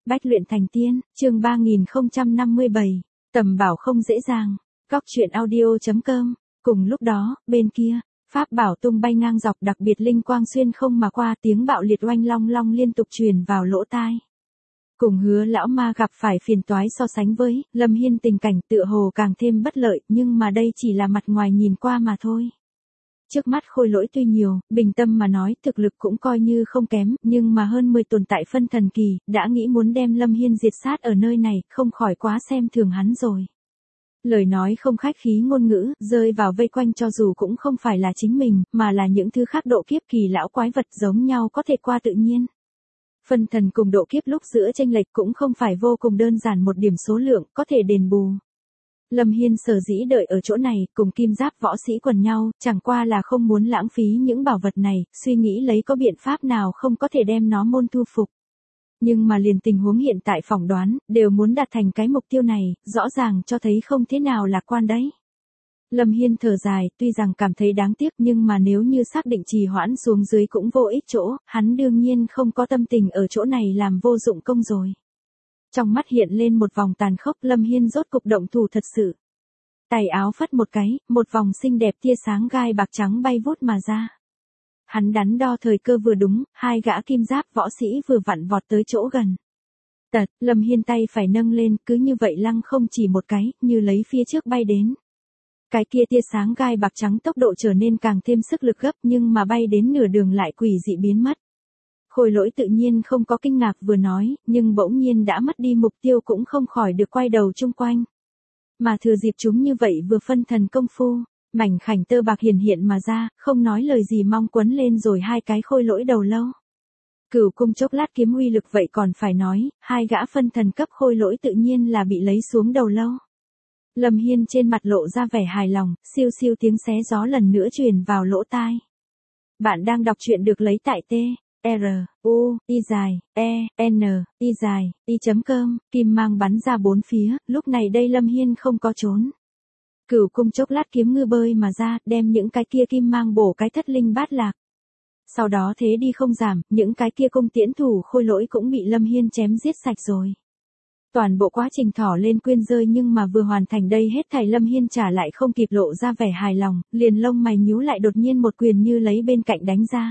Bách luyện thành tiên, chương 3057, tầm bảo không dễ dàng. Góc truyện audio.com. Cùng lúc đó, bên kia, pháp bảo tung bay ngang dọc, đặc biệt linh quang xuyên không mà qua, tiếng bạo liệt oanh long long liên tục truyền vào lỗ tai. Cùng Hứa lão ma gặp phải phiền toái so sánh với Lâm Hiên, tình cảnh tựa hồ càng thêm bất lợi, nhưng mà đây chỉ là mặt ngoài nhìn qua mà thôi. Trước mắt khôi lỗi tuy nhiều, bình tâm mà nói thực lực cũng coi như không kém, nhưng mà hơn 10 tồn tại phân thần kỳ, đã nghĩ muốn đem Lâm Hiên diệt sát ở nơi này, không khỏi quá xem thường hắn rồi. Lời nói không khách khí ngôn ngữ, rơi vào vây quanh cho dù cũng không phải là chính mình, mà là những thứ khác độ kiếp kỳ lão quái vật giống nhau có thể qua tự nhiên. Phân thần cùng độ kiếp lúc giữa chênh lệch cũng không phải vô cùng đơn giản một điểm số lượng, có thể đền bù. Lâm Hiên sở dĩ đợi ở chỗ này, cùng kim giáp võ sĩ quần nhau, chẳng qua là không muốn lãng phí những bảo vật này, suy nghĩ lấy có biện pháp nào không có thể đem nó môn thu phục. Nhưng mà liền tình huống hiện tại phỏng đoán, đều muốn đạt thành cái mục tiêu này, rõ ràng cho thấy không thế nào lạc quan đấy. Lâm Hiên thở dài, tuy rằng cảm thấy đáng tiếc nhưng mà nếu như xác định trì hoãn xuống dưới cũng vô ích chỗ, hắn đương nhiên không có tâm tình ở chỗ này làm vô dụng công rồi. Trong mắt hiện lên một vòng tàn khốc, Lâm Hiên rốt cục động thủ thật sự. Tay áo phất một cái, một vòng xinh đẹp tia sáng gai bạc trắng bay vút mà ra. Hắn đắn đo thời cơ vừa đúng, hai gã kim giáp võ sĩ vừa vặn vọt tới chỗ gần. Tật, Lâm Hiên tay phải nâng lên, cứ như vậy lăng không chỉ một cái, như lấy phía trước bay đến. Cái kia tia sáng gai bạc trắng tốc độ trở nên càng thêm sức lực gấp, nhưng mà bay đến nửa đường lại quỷ dị biến mất. Khôi lỗi tự nhiên không có kinh ngạc vừa nói, nhưng bỗng nhiên đã mất đi mục tiêu cũng không khỏi được quay đầu chung quanh. Mà thừa dịp chúng như vậy vừa phân thần công phu, mảnh khảnh tơ bạc hiển hiện mà ra, không nói lời gì mong quấn lên rồi hai cái khôi lỗi đầu lâu. Cửu cung chốc lát kiếm uy lực vậy còn phải nói, hai gã phân thần cấp khôi lỗi tự nhiên là bị lấy xuống đầu lâu. Lâm Hiên trên mặt lộ ra vẻ hài lòng, siêu siêu tiếng xé gió lần nữa truyền vào lỗ tai. Bạn đang đọc truyện được lấy tại T. R, U, I dài, E, N, I dài, I.com, kim mang bắn ra bốn phía, lúc này đây Lâm Hiên không có trốn. Cửu cung chốc lát kiếm ngư bơi mà ra, đem những cái kia kim mang bổ cái thất linh bát lạc. Sau đó thế đi không giảm, những cái kia cung tiễn thủ khôi lỗi cũng bị Lâm Hiên chém giết sạch rồi. Toàn bộ quá trình thỏ lên quyên rơi, nhưng mà vừa hoàn thành đây hết thảy Lâm Hiên trả lại không kịp lộ ra vẻ hài lòng, liền lông mày nhíu lại, đột nhiên một quyền như lấy bên cạnh đánh ra.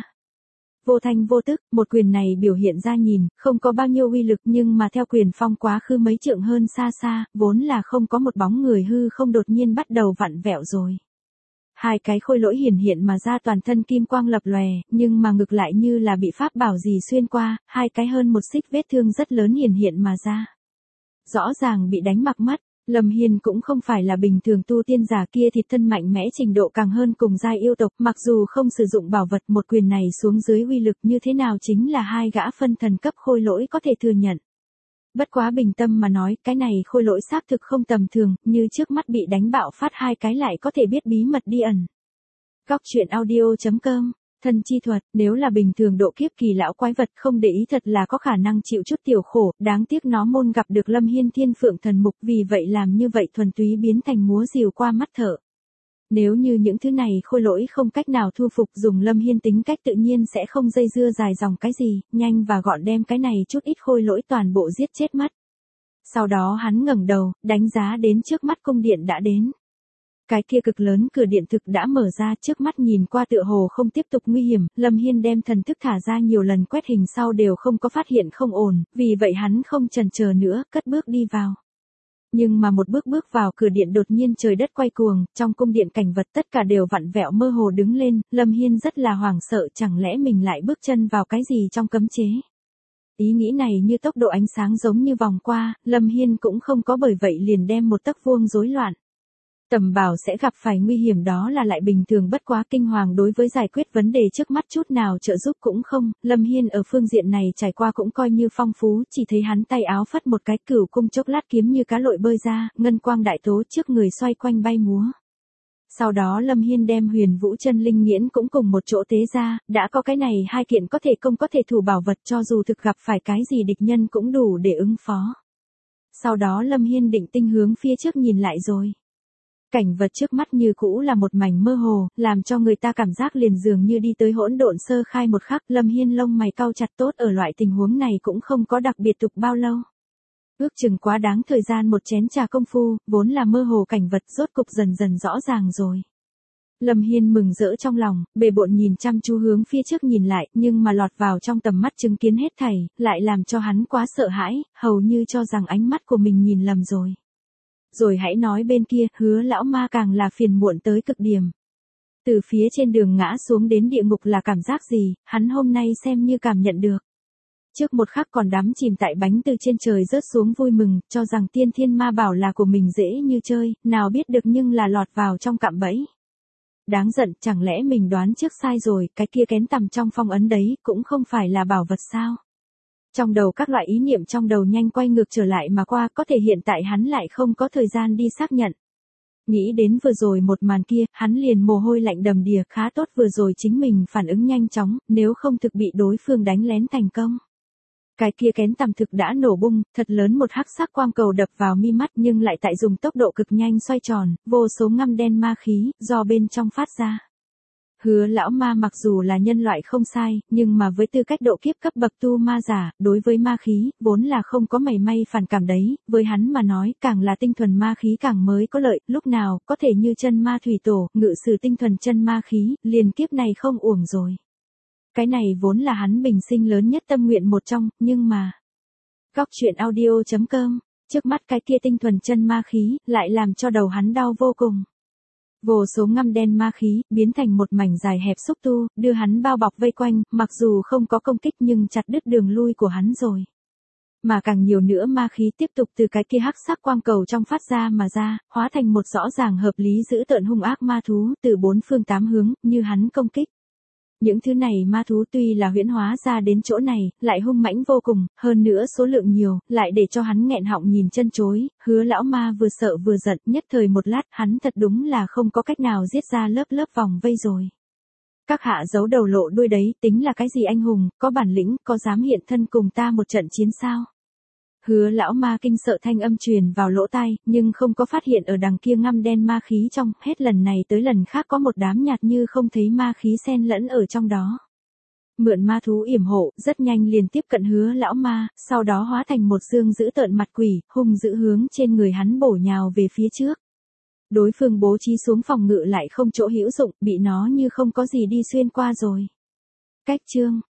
Vô thanh vô tức, một quyền này biểu hiện ra nhìn, không có bao nhiêu uy lực, nhưng mà theo quyền phong quá khứ mấy trượng hơn xa xa, vốn là không có một bóng người hư không đột nhiên bắt đầu vặn vẹo rồi. Hai cái khôi lỗi hiển hiện mà ra, toàn thân kim quang lập lòe, nhưng mà ngực lại như là bị pháp bảo gì xuyên qua, hai cái hơn một xích vết thương rất lớn hiển hiện mà ra. Rõ ràng bị đánh mặc mắt. Lâm Hiên cũng không phải là bình thường tu tiên giả, kia thịt thân mạnh mẽ trình độ càng hơn cùng giai yêu tộc, mặc dù không sử dụng bảo vật, một quyền này xuống dưới uy lực như thế nào chính là hai gã phân thần cấp khôi lỗi có thể thừa nhận. Bất quá bình tâm mà nói, cái này khôi lỗi xác thực không tầm thường, như trước mắt bị đánh bạo phát hai cái lại có thể biết bí mật đi ẩn. Góc truyện audio.com. Thần chi thuật, nếu là bình thường độ kiếp kỳ lão quái vật không để ý thật là có khả năng chịu chút tiểu khổ, đáng tiếc nó môn gặp được Lâm Hiên thiên phượng thần mục, vì vậy làm như vậy thuần túy biến thành múa rìu qua mắt thợ. Nếu như những thứ này khôi lỗi không cách nào thu phục, dùng Lâm Hiên tính cách tự nhiên sẽ không dây dưa dài dòng cái gì, nhanh và gọn đem cái này chút ít khôi lỗi toàn bộ giết chết mất. Sau đó hắn ngẩng đầu, đánh giá đến trước mắt cung điện đã đến. Cái kia cực lớn cửa điện thực đã mở ra, trước mắt nhìn qua tựa hồ không tiếp tục nguy hiểm, Lâm Hiên đem thần thức thả ra nhiều lần quét hình sau đều không có phát hiện không ổn, vì vậy hắn không chần chờ nữa, cất bước đi vào. Nhưng mà một bước bước vào cửa điện đột nhiên trời đất quay cuồng, trong cung điện cảnh vật tất cả đều vặn vẹo mơ hồ đứng lên, Lâm Hiên rất là hoảng sợ, chẳng lẽ mình lại bước chân vào cái gì trong cấm chế. Ý nghĩ này như tốc độ ánh sáng giống như vòng qua, Lâm Hiên cũng không có bởi vậy liền đem một tấc vuông rối loạn. Tầm bảo sẽ gặp phải nguy hiểm đó là lại bình thường, bất quá kinh hoàng đối với giải quyết vấn đề trước mắt chút nào trợ giúp cũng không, Lâm Hiên ở phương diện này trải qua cũng coi như phong phú, chỉ thấy hắn tay áo phất một cái, cửu cung chốc lát kiếm như cá lội bơi ra, ngân quang đại tố trước người xoay quanh bay múa. Sau đó Lâm Hiên đem Huyền Vũ Chân Linh Nghiễn cũng cùng một chỗ tế ra, đã có cái này hai kiện có thể công có thể thủ bảo vật, cho dù thực gặp phải cái gì địch nhân cũng đủ để ứng phó. Sau đó Lâm Hiên định tinh hướng phía trước nhìn lại rồi. Cảnh vật trước mắt như cũ là một mảnh mơ hồ, làm cho người ta cảm giác liền dường như đi tới hỗn độn sơ khai một khắc. Lâm Hiên lông mày cau chặt, tốt ở loại tình huống này cũng không có đặc biệt tục bao lâu. Ước chừng quá đáng thời gian một chén trà công phu, vốn là mơ hồ cảnh vật rốt cục dần dần rõ ràng rồi. Lâm Hiên mừng rỡ trong lòng, bề bộn nhìn chăm chú hướng phía trước nhìn lại, nhưng mà lọt vào trong tầm mắt chứng kiến hết thảy, lại làm cho hắn quá sợ hãi, hầu như cho rằng ánh mắt của mình nhìn lầm rồi. Rồi hãy nói bên kia, Hứa lão ma càng là phiền muộn tới cực điểm. Từ phía trên đường ngã xuống đến địa ngục là cảm giác gì, hắn hôm nay xem như cảm nhận được. Trước một khắc còn đắm chìm tại bánh từ trên trời rớt xuống vui mừng, cho rằng tiên thiên ma bảo là của mình dễ như chơi, nào biết được nhưng là lọt vào trong cạm bẫy. Đáng giận, chẳng lẽ mình đoán trước sai rồi, cái kia kén tằm trong phong ấn đấy, cũng không phải là bảo vật sao? Trong đầu các loại ý niệm trong đầu nhanh quay ngược trở lại mà qua, có thể hiện tại hắn lại không có thời gian đi xác nhận. Nghĩ đến vừa rồi một màn kia, hắn liền mồ hôi lạnh đầm đìa, khá tốt vừa rồi chính mình phản ứng nhanh chóng, nếu không thực bị đối phương đánh lén thành công. Cái kia kén tằm thực đã nổ bung, thật lớn một hắc sắc quang cầu đập vào mi mắt nhưng lại tại dùng tốc độ cực nhanh xoay tròn, vô số ngăm đen ma khí, do bên trong phát ra. Hứa lão ma mặc dù là nhân loại không sai, nhưng mà với tư cách độ kiếp cấp bậc tu ma giả, đối với ma khí, vốn là không có mảy may phản cảm đấy, với hắn mà nói, càng là tinh thuần ma khí càng mới có lợi, lúc nào, có thể như chân ma thủy tổ, ngự sử tinh thuần chân ma khí, liền kiếp này không uổng rồi. Cái này vốn là hắn bình sinh lớn nhất tâm nguyện một trong, nhưng mà... Góc truyện audio.com, trước mắt cái kia tinh thuần chân ma khí, lại làm cho đầu hắn đau vô cùng. Vô số ngăm đen ma khí, biến thành một mảnh dài hẹp xúc tu, đưa hắn bao bọc vây quanh, mặc dù không có công kích nhưng chặt đứt đường lui của hắn rồi. Mà càng nhiều nữa ma khí tiếp tục từ cái kia hắc sắc quang cầu trong phát ra mà ra, hóa thành một rõ ràng hợp lý dữ tợn hung ác ma thú từ bốn phương tám hướng, như hắn công kích. Những thứ này ma thú tuy là huyễn hóa ra đến chỗ này, lại hung mãnh vô cùng, hơn nữa số lượng nhiều, lại để cho hắn nghẹn họng nhìn chân chối. Hứa lão ma vừa sợ vừa giận, nhất thời một lát, hắn thật đúng là không có cách nào giết ra lớp lớp vòng vây rồi. Các hạ giấu đầu lộ đuôi đấy, tính là cái gì anh hùng, có bản lĩnh, có dám hiện thân cùng ta một trận chiến sao? Hứa lão ma kinh sợ thanh âm truyền vào lỗ tai, nhưng không có phát hiện ở đằng kia ngăm đen ma khí trong, hết lần này tới lần khác có một đám nhạt như không thấy ma khí xen lẫn ở trong đó. Mượn ma thú yểm hộ, rất nhanh liền tiếp cận hứa lão ma, sau đó hóa thành một dương dữ tợn mặt quỷ, hung dữ hướng trên người hắn bổ nhào về phía trước. Đối phương bố trí xuống phòng ngự lại không chỗ hữu dụng, bị nó như không có gì đi xuyên qua rồi. Cách chương